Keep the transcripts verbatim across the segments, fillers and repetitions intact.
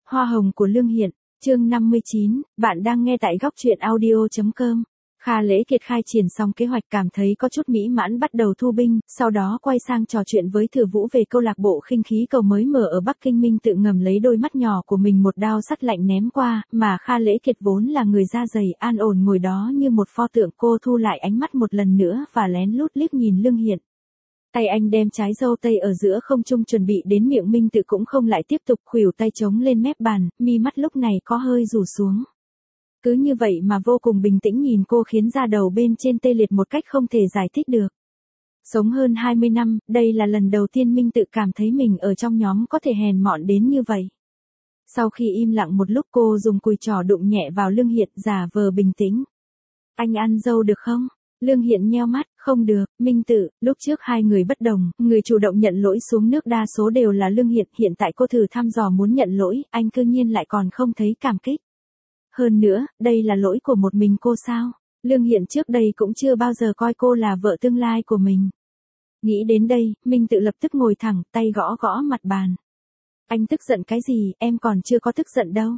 Hoa hồng của Lương Hiện, chương năm mươi chín, bạn đang nghe tại góc truyện audio chấm com. Kha Lễ Kiệt khai triển xong kế hoạch cảm thấy có chút mỹ mãn bắt đầu thu binh, sau đó quay sang trò chuyện với Thừa Vũ về câu lạc bộ khinh khí cầu mới mở ở Bắc Kinh. Minh Tự ngầm lấy đôi mắt nhỏ của mình một đao sắt lạnh ném qua, mà Kha Lễ Kiệt vốn là người da dày an ổn ngồi đó như một pho tượng. Cô thu lại ánh mắt một lần nữa và lén lút liếc nhìn Lương Hiện. Tay anh đem trái dâu tây ở giữa không trung chuẩn bị đến miệng. Minh Tự cũng không lại tiếp tục, khuỷu tay chống lên mép bàn, mi mắt lúc này có hơi rủ xuống. Cứ như vậy mà vô cùng bình tĩnh nhìn cô khiến da đầu bên trên tê liệt một cách không thể giải thích được. Sống hơn hai mươi năm, đây là lần đầu tiên Minh Tự cảm thấy mình ở trong nhóm có thể hèn mọn đến như vậy. Sau khi im lặng một lúc, cô dùng cùi trỏ đụng nhẹ vào Lương Hiện, giả vờ bình tĩnh. Anh ăn dâu được không? Lương Hiện nheo mắt, không được. Minh Tự, lúc trước hai người bất đồng, người chủ động nhận lỗi xuống nước đa số đều là Lương Hiện, hiện tại cô thử thăm dò muốn nhận lỗi, anh cư nhiên lại còn không thấy cảm kích. Hơn nữa, đây là lỗi của một mình cô sao? Lương Hiện trước đây cũng chưa bao giờ coi cô là vợ tương lai của mình. Nghĩ đến đây, Minh Tự lập tức ngồi thẳng, tay gõ gõ mặt bàn. Anh tức giận cái gì, em còn chưa có tức giận đâu.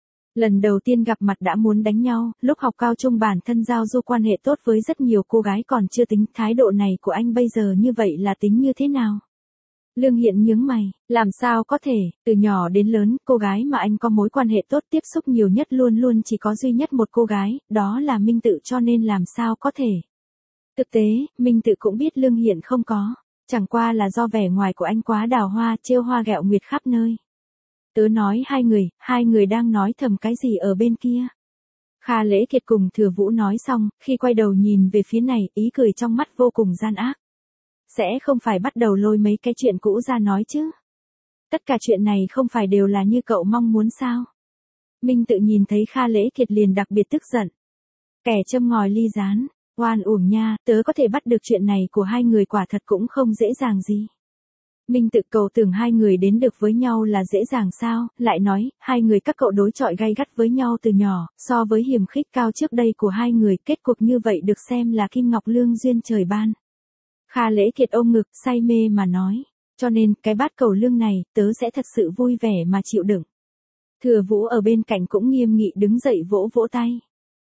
Lần đầu tiên gặp mặt đã muốn đánh nhau, lúc học cao trung bản thân giao du quan hệ tốt với rất nhiều cô gái còn chưa tính, thái độ này của anh bây giờ như vậy là tính như thế nào? Lương Hiện nhướng mày, làm sao có thể, từ nhỏ đến lớn, cô gái mà anh có mối quan hệ tốt tiếp xúc nhiều nhất luôn luôn chỉ có duy nhất một cô gái, đó là Minh Tự, cho nên làm sao có thể. Thực tế, Minh Tự cũng biết Lương Hiện không có, chẳng qua là do vẻ ngoài của anh quá đào hoa, trêu hoa ghẹo nguyệt khắp nơi. Tớ nói hai người, hai người đang nói thầm cái gì ở bên kia. Kha Lễ Kiệt cùng Thừa Vũ nói xong, khi quay đầu nhìn về phía này, ý cười trong mắt vô cùng gian ác. Sẽ không phải bắt đầu lôi mấy cái chuyện cũ ra nói chứ? Tất cả chuyện này không phải đều là như cậu mong muốn sao? Minh Tự nhìn thấy Kha Lễ Kiệt liền đặc biệt tức giận. Kẻ châm ngòi ly gián, oan uổng nha, tớ có thể bắt được chuyện này của hai người quả thật cũng không dễ dàng gì. Minh Tự, cầu tưởng hai người đến được với nhau là dễ dàng sao, lại nói, hai người các cậu đối chọi gay gắt với nhau từ nhỏ, so với hiềm khích cao trước đây của hai người, kết cục như vậy được xem là kim ngọc lương duyên trời ban. Kha Lễ Kiệt ôm ngực, say mê mà nói, cho nên, cái bát cầu lương này, tớ sẽ thật sự vui vẻ mà chịu đựng. Thừa Vũ ở bên cạnh cũng nghiêm nghị đứng dậy vỗ vỗ tay.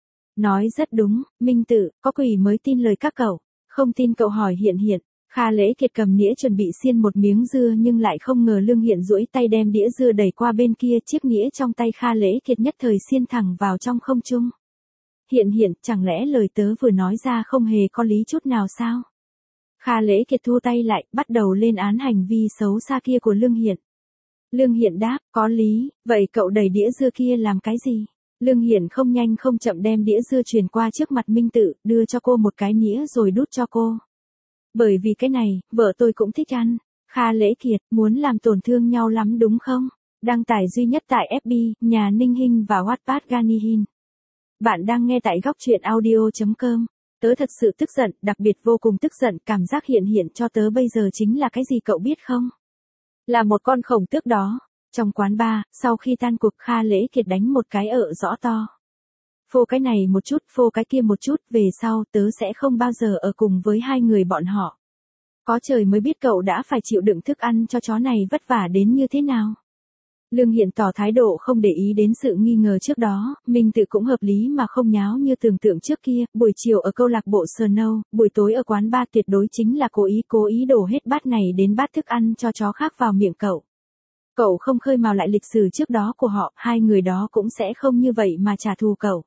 Nói rất đúng, Minh Tự, có quỷ mới tin lời các cậu, không tin cậu hỏi Hiện Hiện. Kha Lễ Kiệt cầm nĩa chuẩn bị xiên một miếng dưa nhưng lại không ngờ Lương Hiện duỗi tay đem đĩa dưa đẩy qua bên kia, chiếc nĩa trong tay Kha Lễ Kiệt nhất thời xiên thẳng vào trong không trung. Hiện Hiện, chẳng lẽ lời tớ vừa nói ra không hề có lý chút nào sao? Kha Lễ Kiệt thu tay lại, bắt đầu lên án hành vi xấu xa kia của Lương Hiện. Lương Hiện đáp, có lý, vậy cậu đẩy đĩa dưa kia làm cái gì? Lương Hiện không nhanh không chậm đem đĩa dưa truyền qua trước mặt Minh Tự, đưa cho cô một cái nĩa rồi đút cho cô. Bởi vì cái này, vợ tôi cũng thích ăn. Kha Lễ Kiệt, muốn làm tổn thương nhau lắm đúng không? Đăng tải duy nhất tại ép bê, nhà Ninh Hinh và Wattpad Ganihin. Bạn đang nghe tại góc truyện audio chấm com. Tớ thật sự tức giận, đặc biệt vô cùng tức giận, cảm giác Hiện Hiện cho tớ bây giờ chính là cái gì cậu biết không? Là một con khổng tước đó. Trong quán bar, sau khi tan cuộc, Kha Lễ Kiệt đánh một cái ợ rõ to. Phô cái này một chút, phô cái kia một chút, về sau tớ sẽ không bao giờ ở cùng với hai người bọn họ. Có trời mới biết cậu đã phải chịu đựng thức ăn cho chó này vất vả đến như thế nào. Lương Hiện tỏ thái độ không để ý đến sự nghi ngờ trước đó, Minh Tự cũng hợp lý mà không nháo như tưởng tượng trước kia, buổi chiều ở câu lạc bộ Snow, buổi tối ở quán bar tuyệt đối chính là cố ý cố ý đổ hết bát này đến bát thức ăn cho chó khác vào miệng cậu. Cậu không khơi mào lại lịch sử trước đó của họ, hai người đó cũng sẽ không như vậy mà trả thù cậu.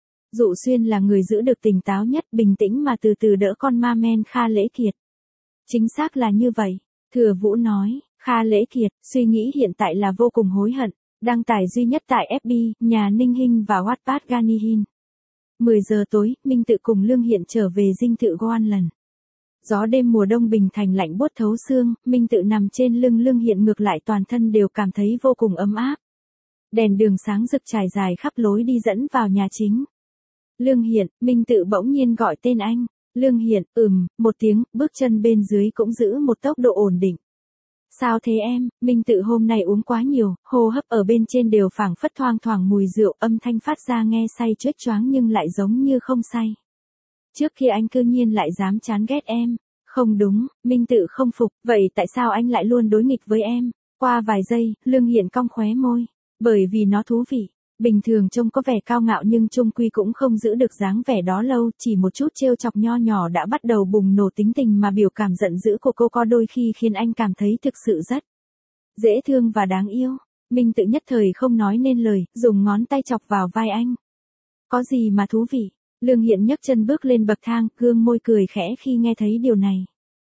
Dụ Xuyên là người giữ được tỉnh táo nhất, bình tĩnh mà từ từ đỡ con ma men Kha Lễ Kiệt. Chính xác là như vậy, Thừa Vũ nói, Kha Lễ Kiệt, suy nghĩ hiện tại là vô cùng hối hận, đăng tải duy nhất tại ép bê, nhà Ninh Hinh và Wattpad Ganihin. mười giờ tối, Minh Tự cùng Lương Hiện trở về dinh thự Goan lần. Gió đêm mùa đông Bình Thành lạnh buốt thấu xương, Minh Tự nằm trên lưng Lương Hiện ngược lại toàn thân đều cảm thấy vô cùng ấm áp. Đèn đường sáng rực trải dài khắp lối đi dẫn vào nhà chính. Lương Hiện, Minh Tự bỗng nhiên gọi tên anh. Lương Hiện, ừm, một tiếng, bước chân bên dưới cũng giữ một tốc độ ổn định. Sao thế em? Minh Tự hôm nay uống quá nhiều, hô hấp ở bên trên đều phảng phất thoang thoảng mùi rượu, âm thanh phát ra nghe say choáng choáng nhưng lại giống như không say. Trước khi anh cư nhiên lại dám chán ghét em. Không đúng, Minh Tự không phục, vậy tại sao anh lại luôn đối nghịch với em? Qua vài giây, Lương Hiện cong khóe môi. Bởi vì nó thú vị. Bình thường trông có vẻ cao ngạo nhưng chung quy cũng không giữ được dáng vẻ đó lâu, chỉ một chút trêu chọc nho nhỏ đã bắt đầu bùng nổ tính tình mà biểu cảm giận dữ của cô có đôi khi khiến anh cảm thấy thực sự rất dễ thương và đáng yêu. Minh Tự nhất thời không nói nên lời, dùng ngón tay chọc vào vai anh. Có gì mà thú vị? Lương Hiện nhấc chân bước lên bậc thang, gương môi cười khẽ khi nghe thấy điều này.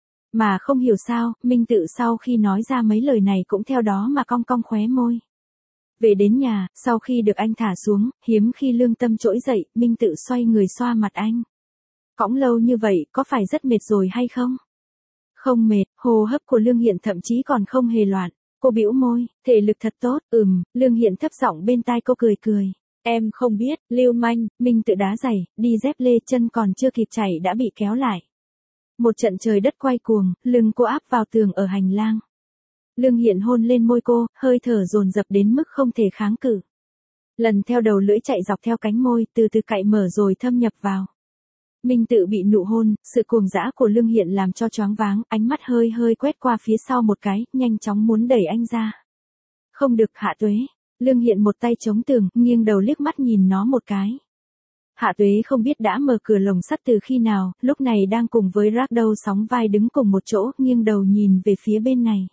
Mà không hiểu sao, Minh Tự sau khi nói ra mấy lời này cũng theo đó mà cong cong khóe môi. Về đến nhà, sau khi được anh thả xuống, hiếm khi lương tâm trỗi dậy, Minh Tự xoay người xoa mặt anh. Cõng lâu như vậy, có phải rất mệt rồi hay không? Không mệt, hô hấp của Lương Hiện thậm chí còn không hề loạn. Cô bĩu môi, thể lực thật tốt, ừm, Lương Hiện thấp giọng bên tai cô cười cười. Em không biết, lưu manh, Minh Tự đá giày, đi dép lê, chân còn chưa kịp chảy đã bị kéo lại. Một trận trời đất quay cuồng, lưng cô áp vào tường ở hành lang. Lương Hiện hôn lên môi cô, hơi thở dồn dập đến mức không thể kháng cự. Lần theo đầu lưỡi chạy dọc theo cánh môi, từ từ cạy mở rồi thâm nhập vào. Minh Tự bị nụ hôn, sự cuồng dã của Lương Hiện làm cho choáng váng, ánh mắt hơi hơi quét qua phía sau một cái, nhanh chóng muốn đẩy anh ra. Không được, Hạ Tuế. Lương Hiện một tay chống tường, nghiêng đầu liếc mắt nhìn nó một cái. Hạ Tuế không biết đã mở cửa lồng sắt từ khi nào, lúc này đang cùng với Ragdoll sóng vai đứng cùng một chỗ, nghiêng đầu nhìn về phía bên này.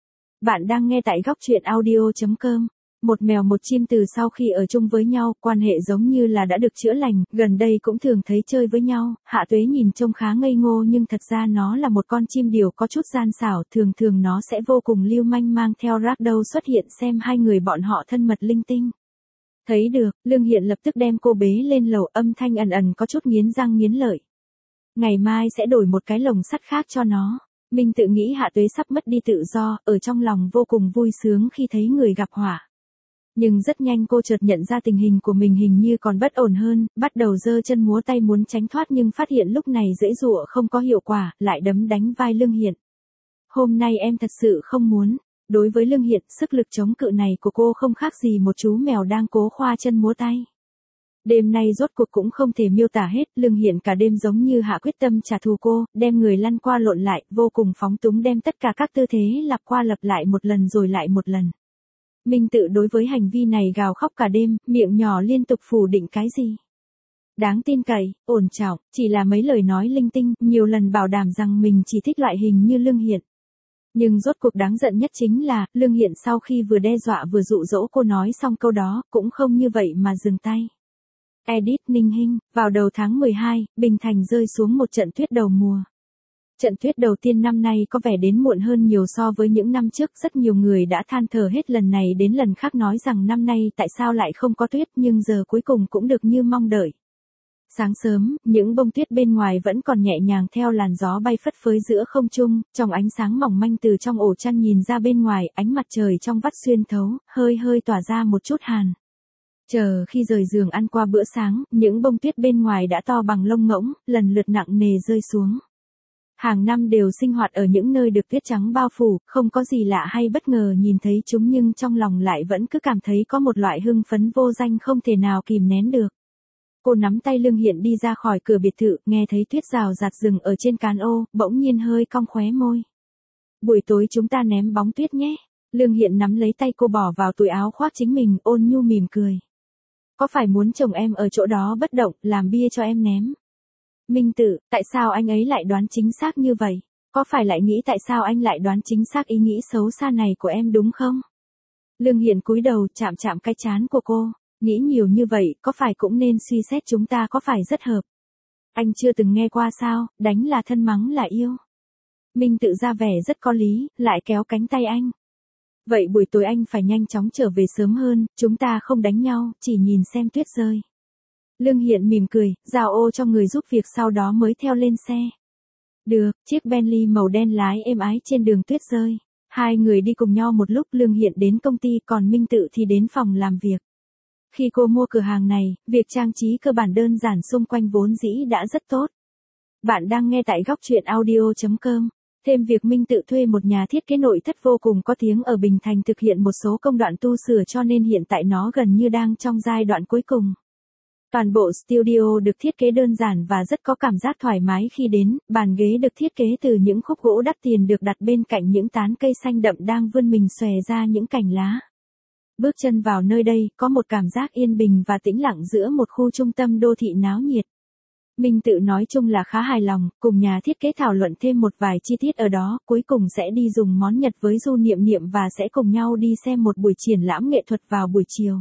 Bạn đang nghe tại góc truyện audio chấm com. Một mèo một chim từ sau khi ở chung với nhau, quan hệ giống như là đã được chữa lành, gần đây cũng thường thấy chơi với nhau. Hạ Tuế nhìn trông khá ngây ngô nhưng thật ra nó là một con chim điểu có chút gian xảo, thường thường nó sẽ vô cùng lưu manh mang theo Ragdoll xuất hiện xem hai người bọn họ thân mật linh tinh. Thấy được, Lương Hiện lập tức đem cô bế lên lầu, âm thanh ẩn ẩn có chút nghiến răng nghiến lợi. Ngày mai sẽ đổi một cái lồng sắt khác cho nó. Minh Tự nghĩ Hạ Tuế sắp mất đi tự do, ở trong lòng vô cùng vui sướng khi thấy người gặp họa. Nhưng rất nhanh cô chợt nhận ra tình hình của mình hình như còn bất ổn hơn, bắt đầu giơ chân múa tay muốn tránh thoát nhưng phát hiện lúc này giãy giụa không có hiệu quả, lại đấm đánh vai Lương Hiện. Hôm nay em thật sự không muốn. Đối với Lương Hiện, sức lực chống cự này của cô không khác gì một chú mèo đang cố khoa chân múa tay. Đêm nay rốt cuộc cũng không thể miêu tả hết, Lương Hiện cả đêm giống như hạ quyết tâm trả thù cô, đem người lăn qua lộn lại, vô cùng phóng túng đem tất cả các tư thế lặp qua lặp lại một lần rồi lại một lần. Minh Tự đối với hành vi này gào khóc cả đêm, miệng nhỏ liên tục phủ định cái gì. Đáng tin cậy, ổn trọng, chỉ là mấy lời nói linh tinh, nhiều lần bảo đảm rằng mình chỉ thích loại hình như Lương Hiện. Nhưng rốt cuộc đáng giận nhất chính là, Lương Hiện sau khi vừa đe dọa vừa dụ dỗ cô nói xong câu đó, cũng không như vậy mà dừng tay. Edit Ninh Hinh, vào đầu tháng mười hai, Bình Thành rơi xuống một trận tuyết đầu mùa. Trận tuyết đầu tiên năm nay có vẻ đến muộn hơn nhiều so với những năm trước, rất nhiều người đã than thở hết lần này đến lần khác nói rằng năm nay tại sao lại không có tuyết, nhưng giờ cuối cùng cũng được như mong đợi. Sáng sớm, những bông tuyết bên ngoài vẫn còn nhẹ nhàng theo làn gió bay phất phới giữa không trung, trong ánh sáng mỏng manh từ trong ổ chăn nhìn ra bên ngoài, ánh mặt trời trong vắt xuyên thấu, hơi hơi tỏa ra một chút hàn. Chờ khi rời giường ăn qua bữa sáng, những bông tuyết bên ngoài đã to bằng lông ngỗng, lần lượt nặng nề rơi xuống. Hàng năm đều sinh hoạt ở những nơi được tuyết trắng bao phủ, không có gì lạ hay bất ngờ nhìn thấy chúng nhưng trong lòng lại vẫn cứ cảm thấy có một loại hưng phấn vô danh không thể nào kìm nén được. Cô nắm tay Lương Hiện đi ra khỏi cửa biệt thự, nghe thấy tuyết rào rạt rừng ở trên cán ô, bỗng nhiên hơi cong khóe môi. Buổi tối chúng ta ném bóng tuyết nhé. Lương Hiện nắm lấy tay cô bỏ vào túi áo khoác chính mình, ôn nhu mỉm cười. Có phải muốn chồng em ở chỗ đó bất động, làm bia cho em ném? Minh Tự, tại sao anh ấy lại đoán chính xác như vậy? Có phải lại nghĩ tại sao anh lại đoán chính xác ý nghĩ xấu xa này của em đúng không? Lương Hiện cúi đầu chạm chạm cái trán của cô. Nghĩ nhiều như vậy, có phải cũng nên suy xét chúng ta có phải rất hợp? Anh chưa từng nghe qua sao, đánh là thân mắng là yêu. Minh Tự ra vẻ rất có lý, lại kéo cánh tay anh. Vậy buổi tối anh phải nhanh chóng trở về sớm hơn, chúng ta không đánh nhau, chỉ nhìn xem tuyết rơi. Lương Hiện mỉm cười, giao ô cho người giúp việc sau đó mới theo lên xe. Được, chiếc Bentley màu đen lái êm ái trên đường tuyết rơi. Hai người đi cùng nhau một lúc, Lương Hiện đến công ty còn Minh Tự thì đến phòng làm việc. Khi cô mua cửa hàng này, việc trang trí cơ bản đơn giản xung quanh vốn dĩ đã rất tốt. Bạn đang nghe tại góc truyện audio chấm com. Thêm việc Minh Tự thuê một nhà thiết kế nội thất vô cùng có tiếng ở Bình Thành thực hiện một số công đoạn tu sửa cho nên hiện tại nó gần như đang trong giai đoạn cuối cùng. Toàn bộ studio được thiết kế đơn giản và rất có cảm giác thoải mái khi đến, bàn ghế được thiết kế từ những khúc gỗ đắt tiền được đặt bên cạnh những tán cây xanh đậm đang vươn mình xòe ra những cành lá. Bước chân vào nơi đây, có một cảm giác yên bình và tĩnh lặng giữa một khu trung tâm đô thị náo nhiệt. Minh Tự nói chung là khá hài lòng, cùng nhà thiết kế thảo luận thêm một vài chi tiết ở đó, cuối cùng sẽ đi dùng món Nhật với Du Niệm Niệm và sẽ cùng nhau đi xem một buổi triển lãm nghệ thuật vào buổi chiều.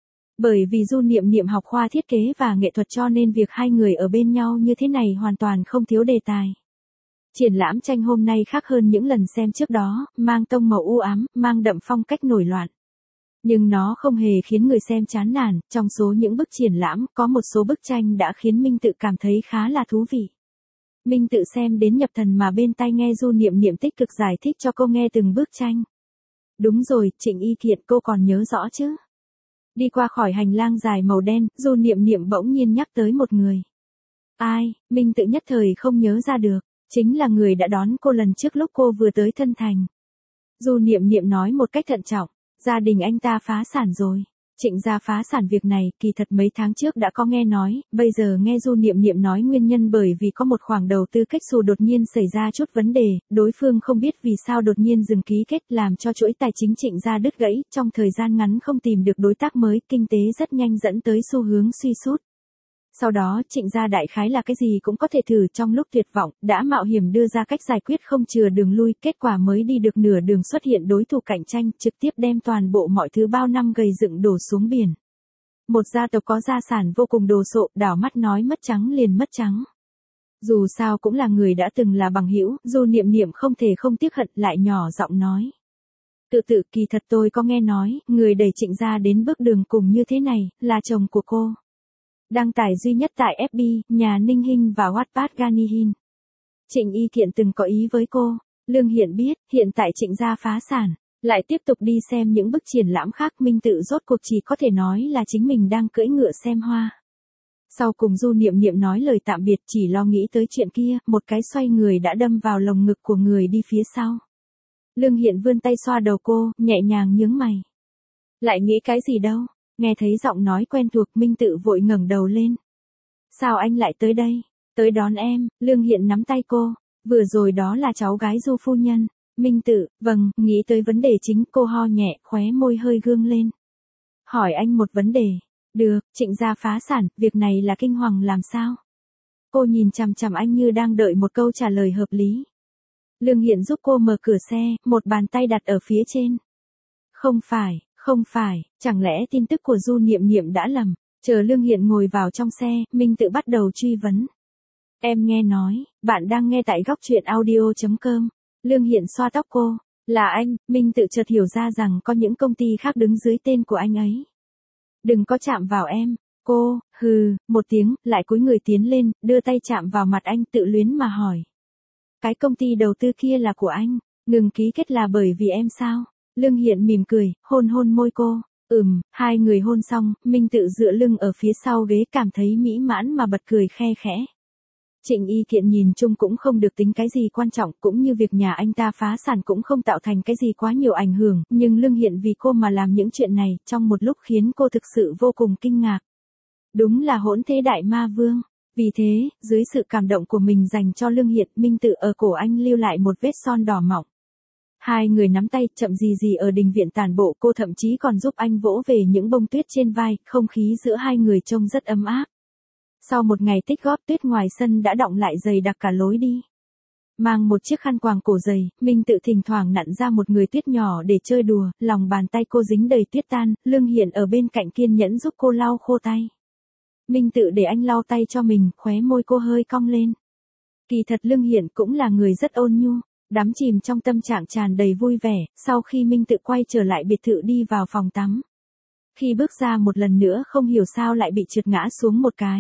Bởi vì Du Niệm Niệm học khoa thiết kế và nghệ thuật cho nên việc hai người ở bên nhau như thế này hoàn toàn không thiếu đề tài. Triển lãm tranh hôm nay khác hơn những lần xem trước đó, mang tông màu u ám, mang đậm phong cách nổi loạn. Nhưng nó không hề khiến người xem chán nản, trong số những bức triển lãm, có một số bức tranh đã khiến Minh Tự cảm thấy khá là thú vị. Minh Tự xem đến nhập thần mà bên tai nghe Du Niệm Niệm tích cực giải thích cho cô nghe từng bức tranh. Đúng rồi, Trịnh Y Thiện cô còn nhớ rõ chứ? Đi qua khỏi hành lang dài màu đen, Du Niệm Niệm bỗng nhiên nhắc tới một người. Ai, Minh Tự nhất thời không nhớ ra được, chính là người đã đón cô lần trước lúc cô vừa tới Thân Thành. Du Niệm Niệm nói một cách thận trọng. Gia đình anh ta phá sản rồi. Trịnh gia phá sản việc này, kỳ thật mấy tháng trước đã có nghe nói, bây giờ nghe Du Niệm Niệm nói nguyên nhân bởi vì có một khoản đầu tư kết xù đột nhiên xảy ra chút vấn đề, đối phương không biết vì sao đột nhiên dừng ký kết làm cho chuỗi tài chính Trịnh gia đứt gãy, trong thời gian ngắn không tìm được đối tác mới, kinh tế rất nhanh dẫn tới xu hướng suy sút. Sau đó Trịnh gia đại khái là cái gì cũng có thể thử, trong lúc tuyệt vọng, đã mạo hiểm đưa ra cách giải quyết không chừa đường lui, kết quả mới đi được nửa đường xuất hiện đối thủ cạnh tranh, trực tiếp đem toàn bộ mọi thứ bao năm gầy dựng đổ xuống biển. Một gia tộc có gia sản vô cùng đồ sộ, đảo mắt nói mất trắng liền mất trắng. Dù sao cũng là người đã từng là bằng hữu, Du Niệm Niệm không thể không tiếc hận, lại nhỏ giọng nói. Tự tự kỳ thật tôi có nghe nói, người đẩy Trịnh gia đến bước đường cùng như thế này, là chồng của cô. Đăng tải duy nhất tại ép bê, nhà Ninh Hinh và Wattpad Ganihin. Trịnh Y Thiện từng có ý với cô. Lương Hiện biết, hiện tại Trịnh gia phá sản, lại tiếp tục đi xem những bức triển lãm khác, Minh Tự rốt cuộc chỉ có thể nói là chính mình đang cưỡi ngựa xem hoa. Sau cùng Du Niệm Niệm nói lời tạm biệt, chỉ lo nghĩ tới chuyện kia, một cái xoay người đã đâm vào lồng ngực của người đi phía sau. Lương Hiện vươn tay xoa đầu cô, nhẹ nhàng nhướng mày. Lại nghĩ cái gì đâu? Nghe thấy giọng nói quen thuộc, Minh Tự vội ngẩng đầu lên. Sao anh lại tới đây? Tới đón em. Lương Hiện nắm tay cô. Vừa rồi đó là cháu gái Du phu nhân. Minh Tự, vâng, nghĩ tới vấn đề chính, cô ho nhẹ, khóe môi hơi gương lên. Hỏi anh một vấn đề. Được, Trịnh gia phá sản, việc này là kinh hoàng làm sao? Cô nhìn chằm chằm anh như đang đợi một câu trả lời hợp lý. Lương Hiện giúp cô mở cửa xe, một bàn tay đặt ở phía trên. Không phải. Không phải, chẳng lẽ tin tức của Du Niệm Niệm đã lầm? Chờ Lương Hiện ngồi vào trong xe, Minh Tự bắt đầu truy vấn. Em nghe nói, bạn đang nghe tại góc truyện audio chấm com. Lương Hiện xoa tóc cô. Là anh, Minh Tự chợt hiểu ra rằng có những công ty khác đứng dưới tên của anh ấy. Đừng có chạm vào em. Cô, hừ, một tiếng, lại cúi người tiến lên, đưa tay chạm vào mặt anh, tự luyến mà hỏi. Cái công ty đầu tư kia là của anh, ngừng ký kết là bởi vì em sao? Lương Hiện mỉm cười, hôn hôn môi cô. Ừm, hai người hôn xong, Minh Tự dựa lưng ở phía sau ghế cảm thấy mỹ mãn mà bật cười khe khẽ. Trịnh Y Thiện nhìn chung cũng không được tính cái gì quan trọng, cũng như việc nhà anh ta phá sản cũng không tạo thành cái gì quá nhiều ảnh hưởng, nhưng Lương Hiện vì cô mà làm những chuyện này, trong một lúc khiến cô thực sự vô cùng kinh ngạc. Đúng là hỗn thế đại ma vương. Vì thế, dưới sự cảm động của mình dành cho Lương Hiện, Minh Tự ở cổ anh lưu lại một vết son đỏ mỏng. Hai người nắm tay, chậm gì gì ở đình viện tản bộ, cô thậm chí còn giúp anh vỗ về những bông tuyết trên vai, không khí giữa hai người trông rất ấm áp. Sau một ngày tích góp, tuyết ngoài sân đã đọng lại dày đặc cả lối đi. Mang một chiếc khăn quàng cổ dày, Minh Tự thỉnh thoảng nặn ra một người tuyết nhỏ để chơi đùa, lòng bàn tay cô dính đầy tuyết tan, Lương Hiện ở bên cạnh kiên nhẫn giúp cô lau khô tay. Minh Tự để anh lau tay cho mình, khóe môi cô hơi cong lên. Kỳ thật Lương Hiện cũng là người rất ôn nhu. Đắm chìm trong tâm trạng tràn đầy vui vẻ, sau khi Minh Tự quay trở lại biệt thự đi vào phòng tắm. Khi bước ra một lần nữa không hiểu sao lại bị trượt ngã xuống một cái.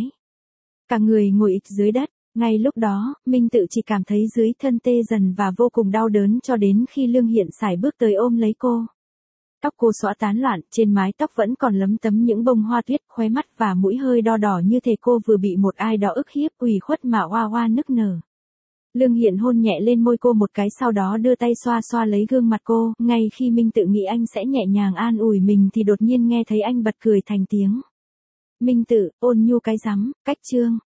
Cả người ngồi ịch dưới đất, ngay lúc đó, Minh Tự chỉ cảm thấy dưới thân tê dần và vô cùng đau đớn cho đến khi Lương Hiện sải bước tới ôm lấy cô. Tóc cô xõa tán loạn, trên mái tóc vẫn còn lấm tấm những bông hoa tuyết, khóe mắt và mũi hơi đo đỏ như thể cô vừa bị một ai đó ức hiếp, ủy khuất mà oa oa nức nở. Lương Hiện hôn nhẹ lên môi cô một cái, sau đó đưa tay xoa xoa lấy gương mặt cô, ngay khi Minh Tự nghĩ anh sẽ nhẹ nhàng an ủi mình thì đột nhiên nghe thấy anh bật cười thành tiếng. Minh Tự, ôn nhu cái rắm, cách chương.